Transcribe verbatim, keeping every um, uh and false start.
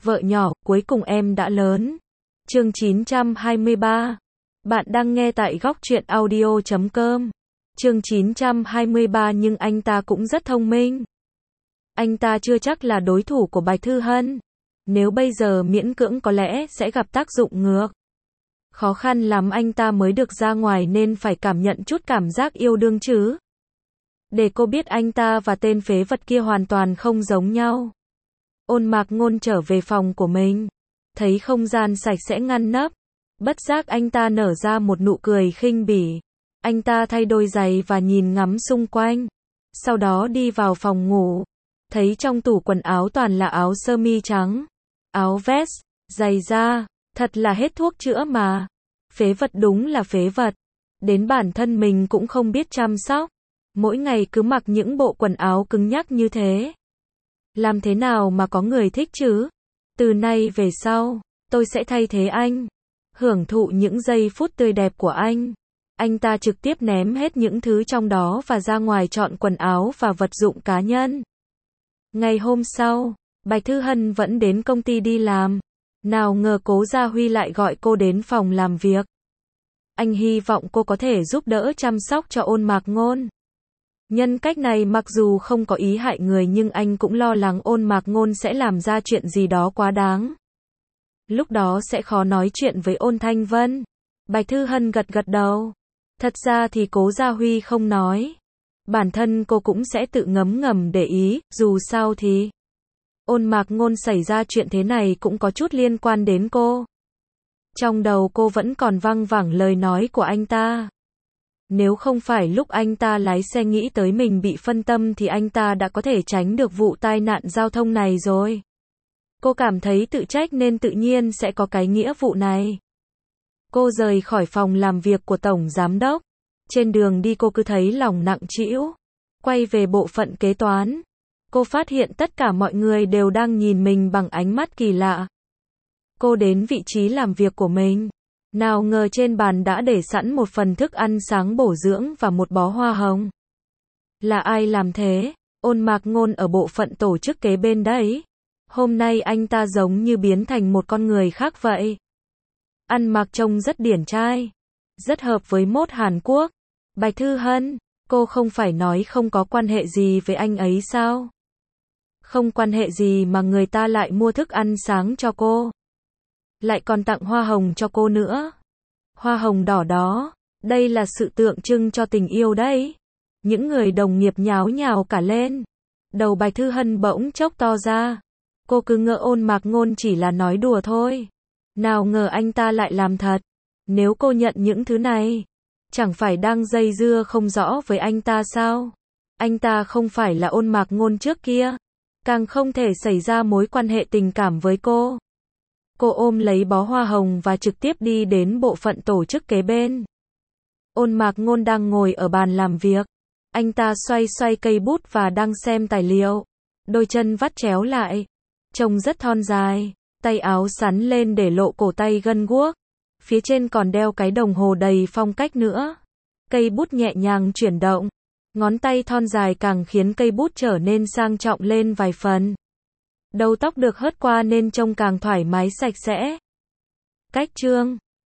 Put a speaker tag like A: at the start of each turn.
A: Vợ nhỏ, cuối cùng em đã lớn. Chương chín trăm hai mươi ba. Bạn đang nghe tại góc truyện audio chấm com. Chương chín trăm hai mươi ba nhưng anh ta cũng rất thông minh. Anh ta chưa chắc là đối thủ của Bạch Thư Hân. Nếu bây giờ miễn cưỡng có lẽ sẽ gặp tác dụng ngược. Khó khăn lắm anh ta mới được ra ngoài nên phải cảm nhận chút cảm giác yêu đương chứ. Để cô biết anh ta và tên phế vật kia hoàn toàn không giống nhau. Ôn Mạc Ngôn trở về phòng của mình. Thấy không gian sạch sẽ ngăn nắp. Bất giác anh ta nở ra một nụ cười khinh bỉ. Anh ta thay đôi giày và nhìn ngắm xung quanh. Sau đó đi vào phòng ngủ. Thấy trong tủ quần áo toàn là áo sơ mi trắng, áo vest, giày da. Thật là hết thuốc chữa mà. Phế vật đúng là phế vật. Đến bản thân mình cũng không biết chăm sóc. Mỗi ngày cứ mặc những bộ quần áo cứng nhắc như thế. Làm thế nào mà có người thích chứ? Từ nay về sau, tôi sẽ thay thế anh. Hưởng thụ những giây phút tươi đẹp của anh. Anh ta trực tiếp ném hết những thứ trong đó và ra ngoài chọn quần áo và vật dụng cá nhân. Ngày hôm sau, Bạch Thư Hân vẫn đến công ty đi làm. Nào ngờ Cố Gia Huy lại gọi cô đến phòng làm việc. Anh hy vọng cô có thể giúp đỡ chăm sóc cho Ôn Mạc Ngôn. Nhân cách này mặc dù không có ý hại người nhưng anh cũng lo lắng Ôn Mạc Ngôn sẽ làm ra chuyện gì đó quá đáng. Lúc đó sẽ khó nói chuyện với Ôn Thanh Vân. Bạch Thư Hân gật gật đầu. Thật ra thì Cố Gia Huy không nói. Bản thân cô cũng sẽ tự ngấm ngầm để ý, dù sao thì Ôn Mạc Ngôn xảy ra chuyện thế này cũng có chút liên quan đến cô. Trong đầu cô vẫn còn văng vẳng lời nói của anh ta. Nếu không phải lúc anh ta lái xe nghĩ tới mình bị phân tâm thì anh ta đã có thể tránh được vụ tai nạn giao thông này rồi. Cô cảm thấy tự trách nên tự nhiên sẽ có cái nghĩa vụ này. Cô rời khỏi phòng làm việc của Tổng Giám Đốc. Trên đường đi cô cứ thấy lòng nặng trĩu. Quay về bộ phận kế toán. Cô phát hiện tất cả mọi người đều đang nhìn mình bằng ánh mắt kỳ lạ. Cô đến vị trí làm việc của mình. Nào ngờ trên bàn đã để sẵn một phần thức ăn sáng bổ dưỡng và một bó hoa hồng. Là ai làm thế? Ôn Mạc Ngôn ở bộ phận tổ chức kế bên đấy. Hôm nay anh ta giống như biến thành một con người khác vậy. Ăn mặc trông rất điển trai. Rất hợp với mốt Hàn Quốc. Bạch Thư Hân, cô không phải nói không có quan hệ gì với anh ấy sao? Không quan hệ gì mà người ta lại mua thức ăn sáng cho cô. Lại còn tặng hoa hồng cho cô nữa. Hoa hồng đỏ đó, đây là sự tượng trưng cho tình yêu đấy. Những người đồng nghiệp nháo nhào cả lên. Đầu Bạch Thư Hân bỗng chốc to ra. Cô cứ ngỡ Ôn Mạc Ngôn chỉ là nói đùa thôi. Nào ngờ anh ta lại làm thật. Nếu cô nhận những thứ này, chẳng phải đang dây dưa không rõ với anh ta sao? Anh ta không phải là Ôn Mạc Ngôn trước kia. Càng không thể xảy ra mối quan hệ tình cảm với cô. Cô ôm lấy bó hoa hồng và trực tiếp đi đến bộ phận tổ chức kế bên. Ôn Mạc Ngôn đang ngồi ở bàn làm việc. Anh ta xoay xoay cây bút và đang xem tài liệu. Đôi chân vắt chéo lại. Trông rất thon dài. Tay áo sắn lên để lộ cổ tay gân guốc. Phía trên còn đeo cái đồng hồ đầy phong cách nữa. Cây bút nhẹ nhàng chuyển động. Ngón tay thon dài càng khiến cây bút trở nên sang trọng lên vài phần. Đầu tóc được hớt qua nên trông càng thoải mái sạch sẽ. Cách chương